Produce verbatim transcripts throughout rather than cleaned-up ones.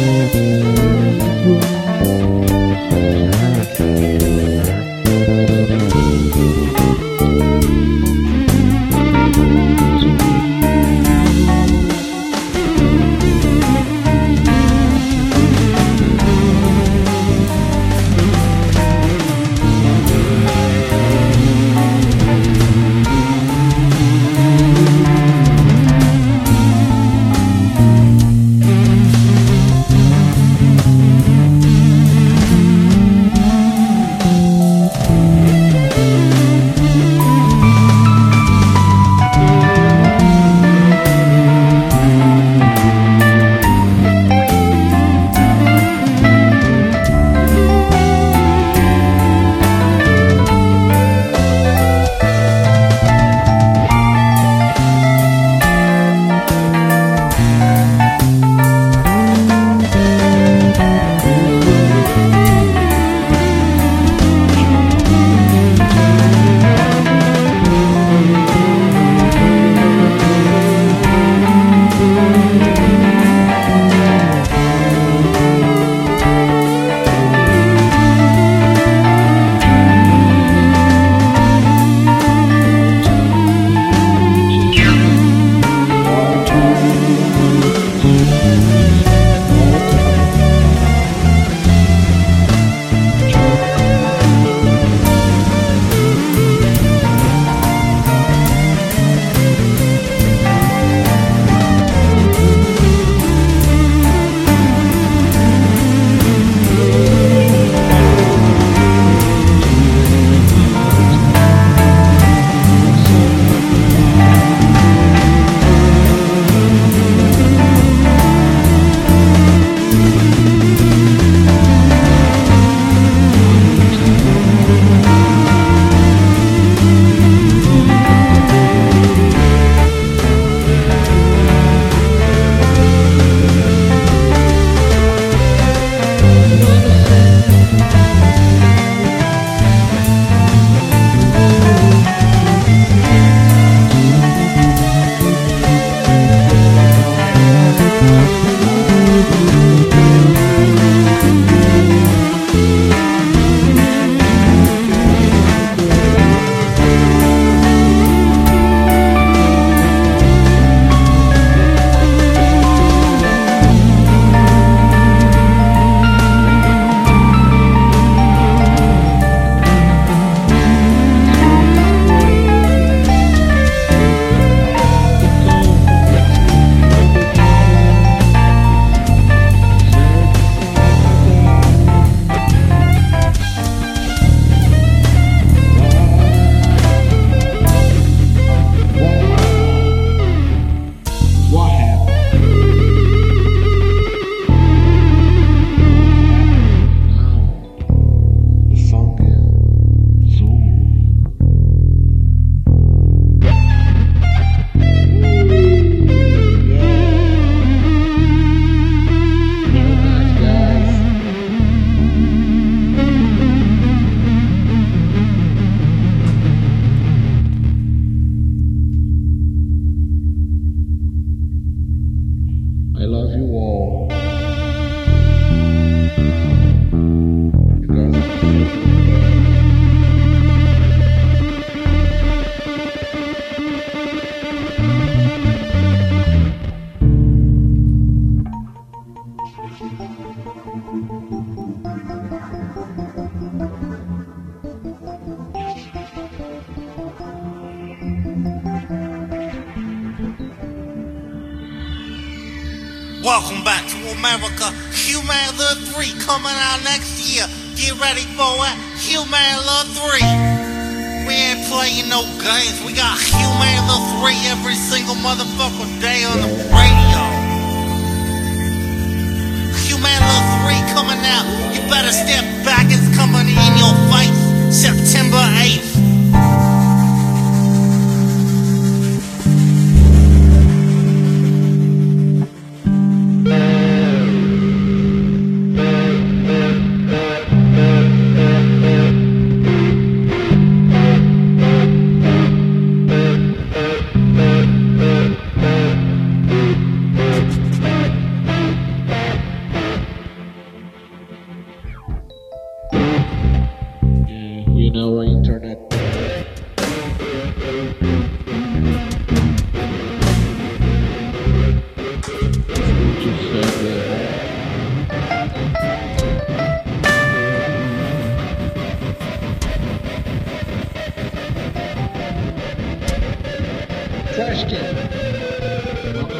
Welcome back to America. Human Love three coming out next year. Get ready for it. Human Love three. We ain't playing no games. We got Human Love three every single motherfucking day on the radio. Human Love three coming out. You better step back. It's coming in your face. September eighth. you know where you turn that? Trash can. Welcome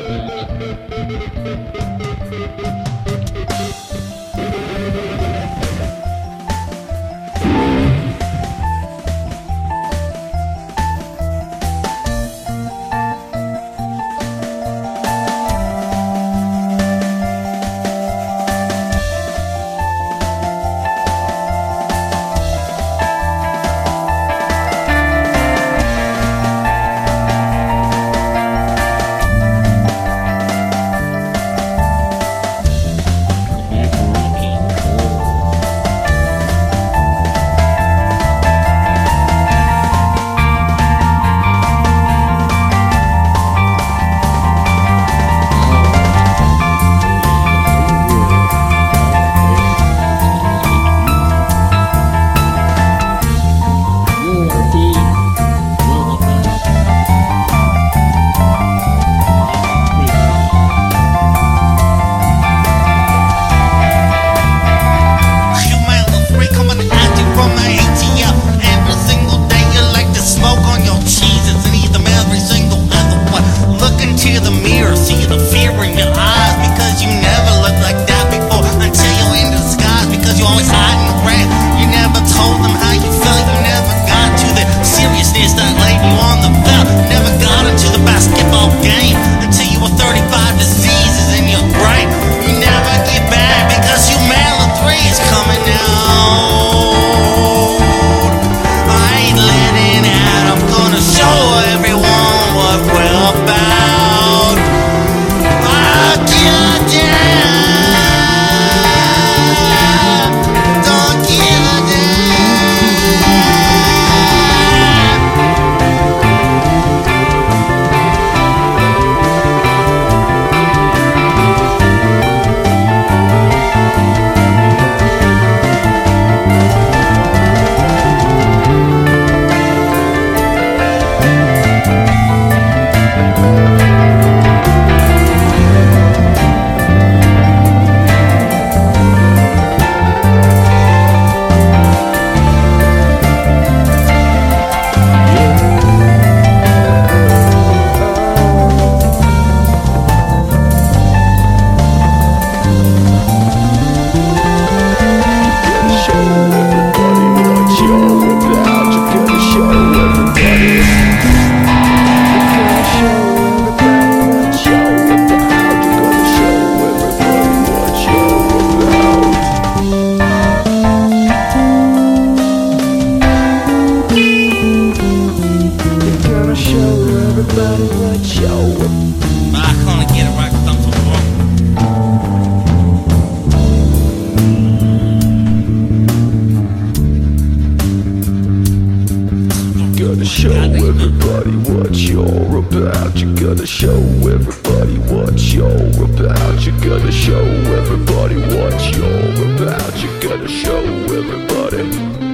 show everybody what you're about. You gotta show everybody what you're about. You gotta show everybody what you're about. You gotta show everybody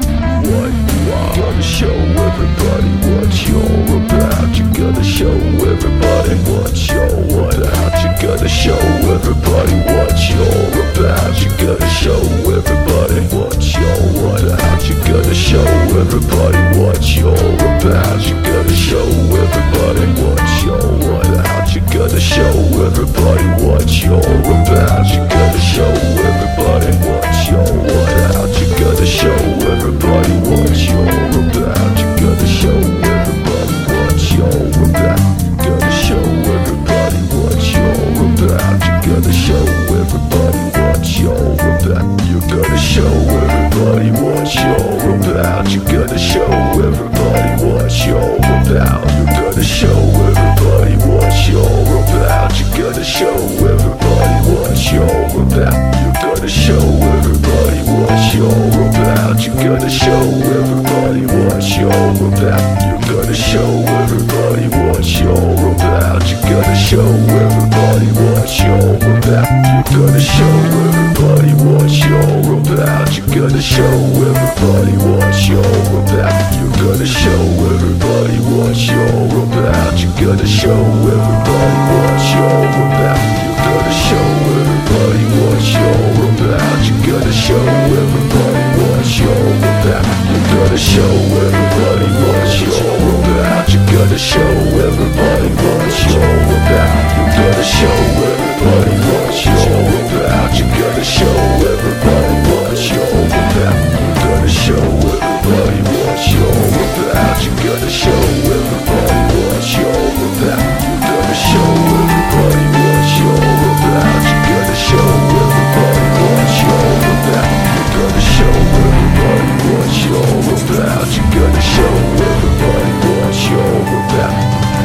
what you are. Gotta show everybody what you're about. You gotta show everybody what you're about. You gotta show everybody what you're about. You gotta show everybody what you're about. You gotta show everybody what you're about. You gotta show everybody what you're about. You gotta show everybody what you're about. You gotta show everybody what you're about. You gotta show everybody what you're about. You gotta show everybody what you're about. You gotta show everybody what you're about. You gotta show everybody what you're about. You gotta show everybody what you're about. You gotta show everybody what you're about. You gotta show everybody what you're about. You gotta show everybody what you're about. You gotta show everybody what you're about. You gotta show everybody what you're about. You gotta show everybody what you're about. You gotta show everybody what you're about. You gotta show everybody what you're about. You gotta show everybody what you're about. show everybody what you're about. You gotta show everybody what you're about. You gotta show everybody what you're about. You gotta show everybody what you're about. You gotta show everybody what you're about. You gotta show everybody what you're about. You gotta show everybody what you're about. You gotta show everybody what you're about. You gotta show everybody what you're about. You gotta show everybody what you're about. You gotta show everybody what you're about.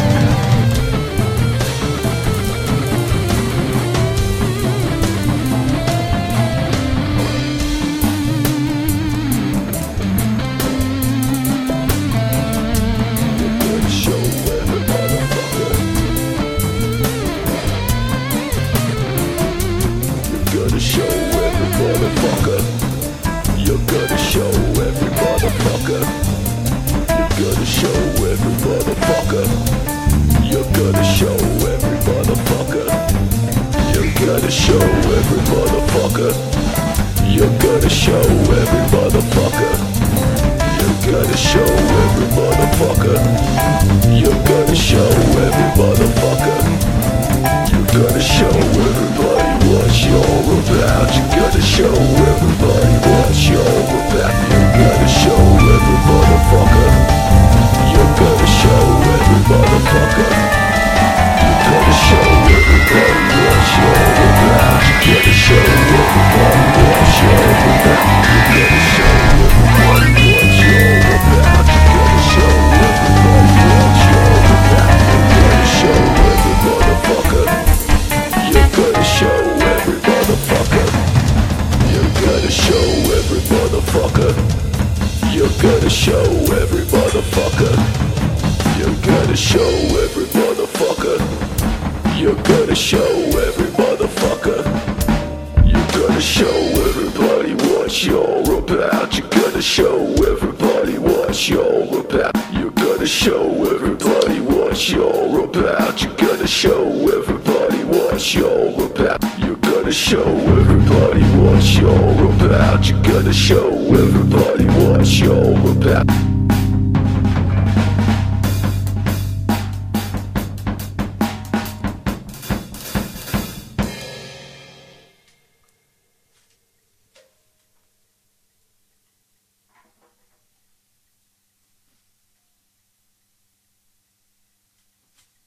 You gotta show every motherfucker. You gotta show every motherfucker. You gotta show every motherfucker. You gotta show every motherfucker. You gotta show every motherfucker. You gotta show every motherfucker. You gotta show every motherfucker. You gotta show everybody what you're about. You gotta show everybody what you're about. You gotta show every motherfucker. You gotta show every motherfucker. You gotta show everybody what you're about. You gotta show everybody what you're about. You gotta show everybody what you're about. You gotta show everybody what you're about. You gotta show every motherfucker. You gotta show every motherfucker. You gotta show every motherfucker. You gotta show every motherfucker. You gotta show every motherfucker. You gotta show every motherfucker. You gotta show everybody what you're about. You gotta show everybody what you're about. You gotta show everybody what you're about. You gotta show everybody what you're about. You gotta show everybody what you're about. You gotta show everybody what you're about.